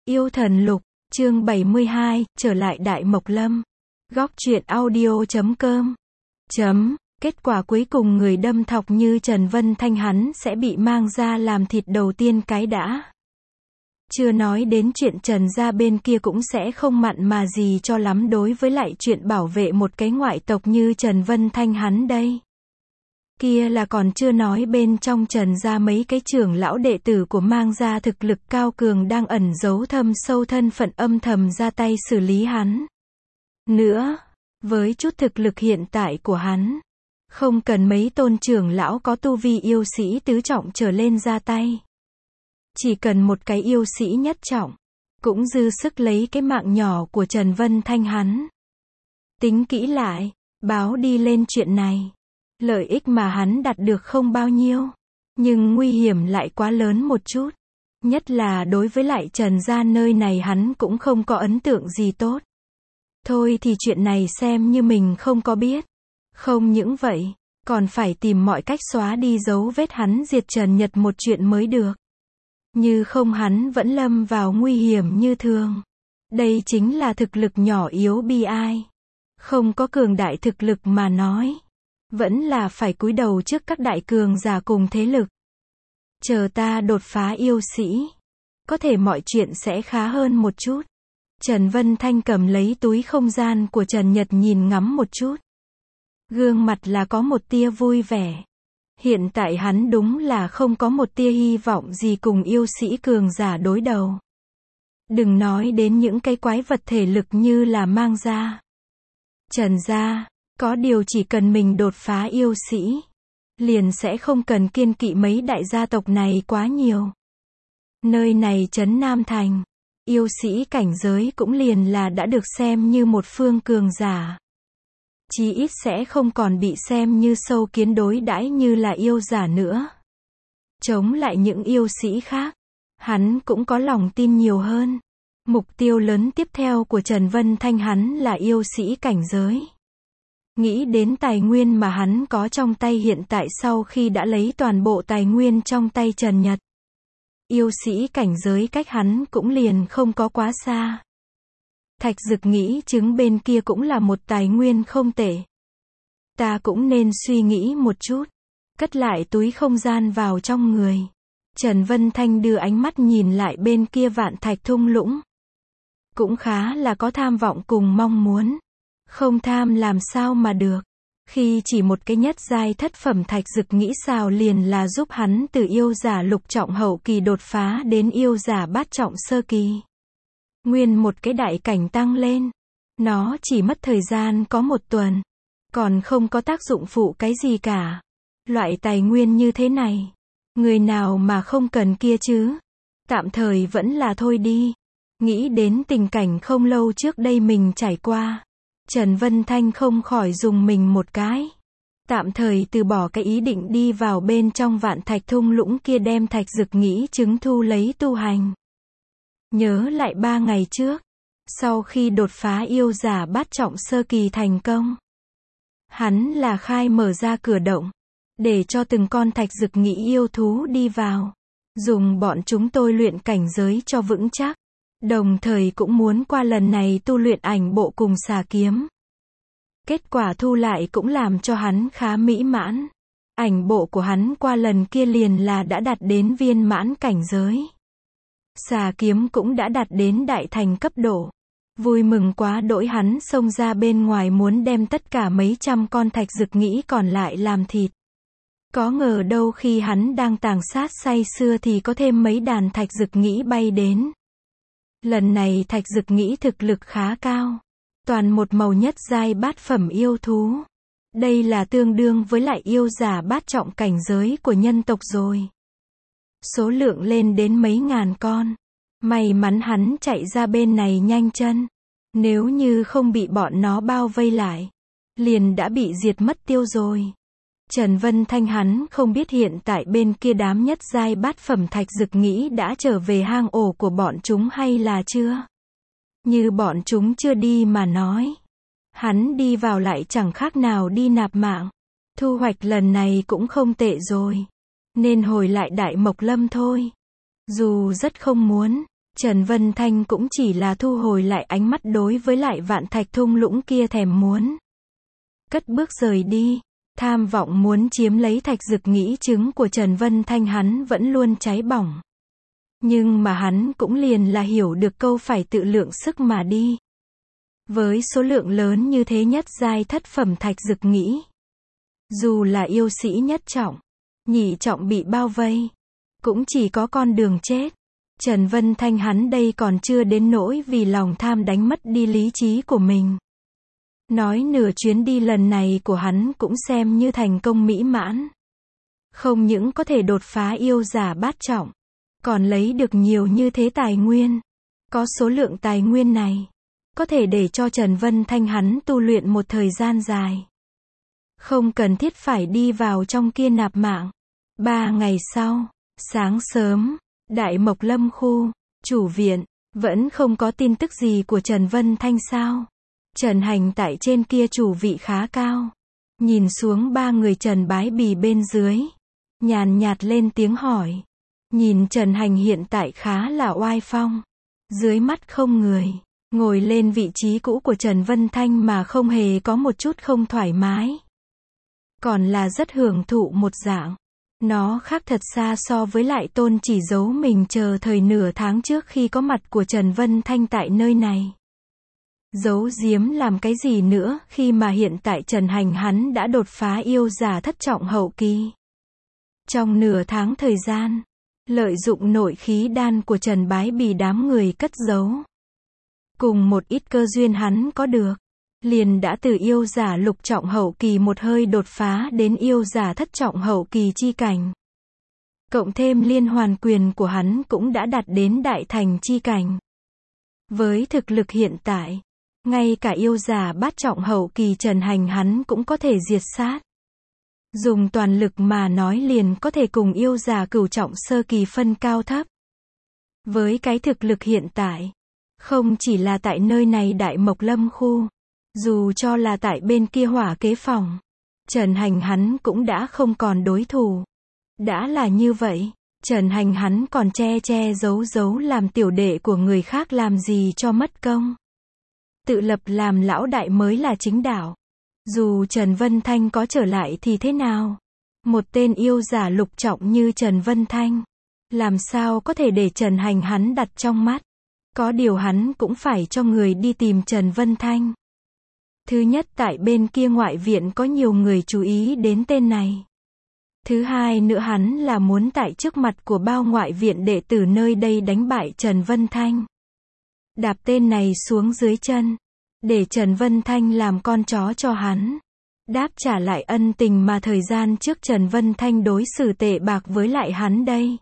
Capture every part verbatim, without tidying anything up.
Yêu Thần Lục, chương bảy mươi hai, trở lại Đại Mộc Lâm. Góc truyện audio chấm com. Chấm, kết quả cuối cùng người đâm thọc như Trần Vân Thanh hắn sẽ bị mang ra làm thịt đầu tiên cái đã. Chưa nói đến chuyện Trần gia bên kia cũng sẽ không mặn mà gì cho lắm đối với lại chuyện bảo vệ một cái ngoại tộc như Trần Vân Thanh hắn đây. Kia là còn chưa nói bên trong Trần gia mấy cái trưởng lão đệ tử của mang gia thực lực cao cường đang ẩn giấu thâm sâu thân phận âm thầm ra tay xử lý hắn. Nữa, với chút thực lực hiện tại của hắn, không cần mấy tôn trưởng lão có tu vi yêu sĩ tứ trọng trở lên ra tay. Chỉ cần một cái yêu sĩ nhất trọng, cũng dư sức lấy cái mạng nhỏ của Trần Vân Thanh hắn. Tính kỹ lại, báo đi lên chuyện này. Lợi ích mà hắn đạt được không bao nhiêu, nhưng nguy hiểm lại quá lớn một chút. Nhất là đối với lại Trần gia nơi này hắn cũng không có ấn tượng gì tốt. Thôi thì chuyện này xem như mình không có biết. Không những vậy, còn phải tìm mọi cách xóa đi dấu vết hắn diệt Trần Nhật một chuyện mới được. Như không hắn vẫn lâm vào nguy hiểm như thường. Đây chính là thực lực nhỏ yếu bi ai. Không có cường đại thực lực mà nói. Vẫn là phải cúi đầu trước các đại cường giả cùng thế lực. Chờ ta đột phá yêu sĩ. Có thể mọi chuyện sẽ khá hơn một chút. Trần Vân Thanh cầm lấy túi không gian của Trần Nhật nhìn ngắm một chút. Gương mặt là có một tia vui vẻ. Hiện tại hắn đúng là không có một tia hy vọng gì cùng yêu sĩ cường giả đối đầu. Đừng nói đến những cái quái vật thể lực như là mang ra. Trần gia. Có điều chỉ cần mình đột phá yêu sĩ, liền sẽ không cần kiêng kỵ mấy đại gia tộc này quá nhiều. Nơi này trấn Nam Thành, yêu sĩ cảnh giới cũng liền là đã được xem như một phương cường giả. Chí ít sẽ không còn bị xem như sâu kiến đối đãi như là yêu giả nữa. Chống lại những yêu sĩ khác, hắn cũng có lòng tin nhiều hơn. Mục tiêu lớn tiếp theo của Trần Vân Thanh hắn là yêu sĩ cảnh giới. Nghĩ đến tài nguyên mà hắn có trong tay hiện tại sau khi đã lấy toàn bộ tài nguyên trong tay Trần Nhật. Yêu sĩ cảnh giới cách hắn cũng liền không có quá xa. Thạch Dực nghĩ trứng bên kia cũng là một tài nguyên không tệ. Ta cũng nên suy nghĩ một chút. Cất lại túi không gian vào trong người. Trần Vân Thanh đưa ánh mắt nhìn lại bên kia vạn thạch thung lũng. Cũng khá là có tham vọng cùng mong muốn. Không tham làm sao mà được. Khi chỉ một cái nhất giai thất phẩm Thạch Dực nghĩ sao liền là giúp hắn từ yêu giả lục trọng hậu kỳ đột phá đến yêu giả bát trọng sơ kỳ. Nguyên một cái đại cảnh tăng lên. Nó chỉ mất thời gian có một tuần. Còn không có tác dụng phụ cái gì cả. Loại tài nguyên như thế này. Người nào mà không cần kia chứ. Tạm thời vẫn là thôi đi. Nghĩ đến tình cảnh không lâu trước đây mình trải qua. Trần Vân Thanh không khỏi dùng mình một cái. Tạm thời từ bỏ cái ý định đi vào bên trong vạn thạch thung lũng kia đem Thạch Dực nghĩ chứng thu lấy tu hành. Nhớ lại ba ngày trước. Sau khi đột phá yêu giả bát trọng sơ kỳ thành công. Hắn là khai mở ra cửa động. Để cho từng con Thạch Dực nghĩ yêu thú đi vào. Dùng bọn chúng tôi luyện cảnh giới cho vững chắc. Đồng thời cũng muốn qua lần này tu luyện ảnh bộ cùng xà kiếm. Kết quả thu lại cũng làm cho hắn khá mỹ mãn. Ảnh bộ của hắn qua lần kia liền là đã đạt đến viên mãn cảnh giới. Xà kiếm cũng đã đạt đến đại thành cấp độ. Vui mừng quá đỗi hắn xông ra bên ngoài muốn đem tất cả mấy trăm con Thạch Dực nghĩ còn lại làm thịt. Có ngờ đâu khi hắn đang tàng sát say sưa thì có thêm mấy đàn Thạch Dực nghĩ bay đến. Lần này Thạch Dực nghĩ thực lực khá cao. Toàn một màu nhất giai bát phẩm yêu thú. Đây là tương đương với lại yêu giả bát trọng cảnh giới của nhân tộc rồi. Số lượng lên đến mấy ngàn con. May mắn hắn chạy ra bên này nhanh chân. Nếu như không bị bọn nó bao vây lại. Liền đã bị diệt mất tiêu rồi. Trần Vân Thanh hắn không biết hiện tại bên kia đám nhất giai bát phẩm Thạch Dực nghĩ đã trở về hang ổ của bọn chúng hay là chưa. Như bọn chúng chưa đi mà nói. Hắn đi vào lại chẳng khác nào đi nạp mạng. Thu hoạch lần này cũng không tệ rồi. Nên hồi lại Đại Mộc Lâm thôi. Dù rất không muốn, Trần Vân Thanh cũng chỉ là thu hồi lại ánh mắt đối với lại vạn thạch thung lũng kia thèm muốn. Cất bước rời đi, tham vọng muốn chiếm lấy thạch dực nghĩ trứng của Trần Vân Thanh hắn vẫn luôn cháy bỏng. Nhưng mà hắn cũng liền là hiểu được câu phải tự lượng sức mà đi. Với số lượng lớn như thế nhất giai thất phẩm thạch dực nghĩ. Dù là yêu sĩ nhất trọng, nhị trọng bị bao vây, cũng chỉ có con đường chết. Trần Vân Thanh hắn đây còn chưa đến nỗi vì lòng tham đánh mất đi lý trí của mình. Nói nửa chuyến đi lần này của hắn cũng xem như thành công mỹ mãn. Không những có thể đột phá yêu giả bát trọng, còn lấy được nhiều như thế tài nguyên. Có số lượng tài nguyên này, có thể để cho Trần Vân Thanh hắn tu luyện một thời gian dài. Không cần thiết phải đi vào trong kia nạp mạng. Ba ngày sau, sáng sớm, Đại Mộc Lâm khu, chủ viện, vẫn không có tin tức gì của Trần Vân Thanh sao. Trần Hành tại trên kia chủ vị khá cao. Nhìn xuống ba người Trần Bái Bì bên dưới. Nhàn nhạt lên tiếng hỏi. Nhìn Trần Hành hiện tại khá là oai phong. Dưới mắt không người. Ngồi lên vị trí cũ của Trần Vân Thanh mà không hề có một chút không thoải mái. Còn là rất hưởng thụ một dạng. Nó khác thật xa so với lại Tôn Chỉ giấu mình chờ thời nửa tháng trước khi có mặt của Trần Vân Thanh tại nơi này. Giấu giếm làm cái gì nữa khi mà hiện tại Trần Hành hắn đã đột phá yêu giả thất trọng hậu kỳ. Trong nửa tháng thời gian, lợi dụng nội khí đan của Trần Bái Bì đám người cất giấu. Cùng một ít cơ duyên hắn có được, liền đã từ yêu giả lục trọng hậu kỳ một hơi đột phá đến yêu giả thất trọng hậu kỳ chi cảnh. Cộng thêm liên hoàn quyền của hắn cũng đã đạt đến đại thành chi cảnh. Với thực lực hiện tại, ngay cả yêu giả bát trọng hậu kỳ Trần Hành hắn cũng có thể diệt sát. Dùng toàn lực mà nói liền có thể cùng yêu giả cửu trọng sơ kỳ phân cao thấp. Với cái thực lực hiện tại, không chỉ là tại nơi này Đại Mộc Lâm khu, dù cho là tại bên kia Hỏa Kế Phòng, Trần Hành hắn cũng đã không còn đối thủ. Đã là như vậy, Trần Hành hắn còn che che giấu giấu làm tiểu đệ của người khác làm gì cho mất công. Tự lập làm lão đại mới là chính đạo. Dù Trần Vân Thanh có trở lại thì thế nào? Một tên yêu giả lục trọng như Trần Vân Thanh, làm sao có thể để Trần Hành hắn đặt trong mắt? Có điều hắn cũng phải cho người đi tìm Trần Vân Thanh. Thứ nhất tại bên kia ngoại viện có nhiều người chú ý đến tên này. Thứ hai nữa hắn là muốn tại trước mặt của bao ngoại viện đệ tử nơi đây đánh bại Trần Vân Thanh. Đạp tên này xuống dưới chân, để Trần Vân Thanh làm con chó cho hắn. Đáp trả lại ân tình mà thời gian trước Trần Vân Thanh đối xử tệ bạc với lại hắn đây.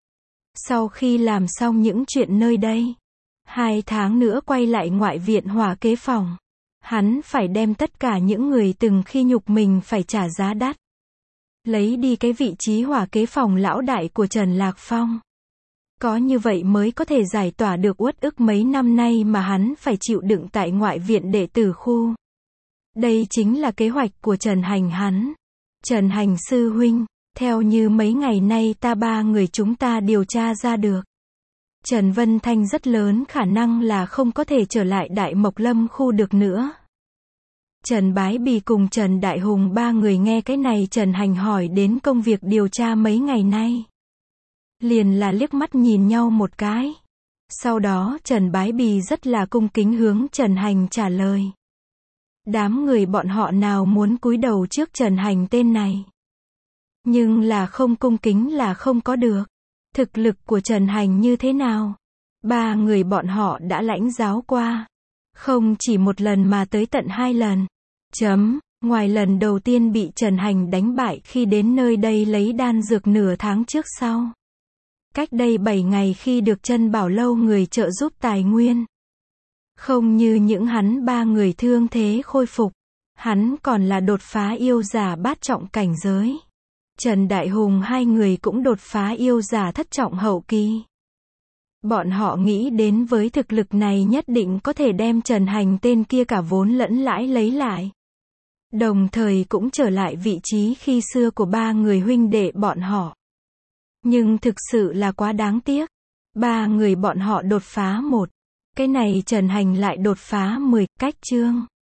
Sau khi làm xong những chuyện nơi đây, hai tháng nữa quay lại ngoại viện Hỏa Kế Phòng. Hắn phải đem tất cả những người từng khi nhục mình phải trả giá đắt. Lấy đi cái vị trí Hỏa Kế Phòng lão đại của Trần Lạc Phong. Có như vậy mới có thể giải tỏa được uất ức mấy năm nay mà hắn phải chịu đựng tại ngoại viện đệ tử khu. Đây chính là kế hoạch của Trần Hành hắn. Trần Hành sư huynh, theo như mấy ngày nay ta ba người chúng ta điều tra ra được. Trần Vân Thanh rất lớn khả năng là không có thể trở lại Đại Mộc Lâm khu được nữa. Trần Bái Bì cùng Trần Đại Hùng ba người nghe cái này Trần Hành hỏi đến công việc điều tra mấy ngày nay. Liền là liếc mắt nhìn nhau một cái. Sau đó Trần Bái Bì rất là cung kính hướng Trần Hành trả lời. Đám người bọn họ nào muốn cúi đầu trước Trần Hành tên này. Nhưng là không cung kính là không có được. Thực lực của Trần Hành như thế nào? Ba người bọn họ đã lãnh giáo qua. Không chỉ một lần mà tới tận hai lần. Chấm, ngoài lần đầu tiên bị Trần Hành đánh bại khi đến nơi đây lấy đan dược nửa tháng trước sau. Cách đây bảy ngày khi được Chân Bảo Lâu người trợ giúp tài nguyên. Không như những hắn ba người thương thế khôi phục. Hắn còn là đột phá yêu giả bát trọng cảnh giới. Trần Đại Hùng hai người cũng đột phá yêu giả thất trọng hậu kỳ. Bọn họ nghĩ đến với thực lực này nhất định có thể đem Trần Hành tên kia cả vốn lẫn lãi lấy lại. Đồng thời cũng trở lại vị trí khi xưa của ba người huynh đệ bọn họ. Nhưng thực sự là quá đáng tiếc. Ba người bọn họ đột phá một. Cái này Trần Hành lại đột phá mười, cách chương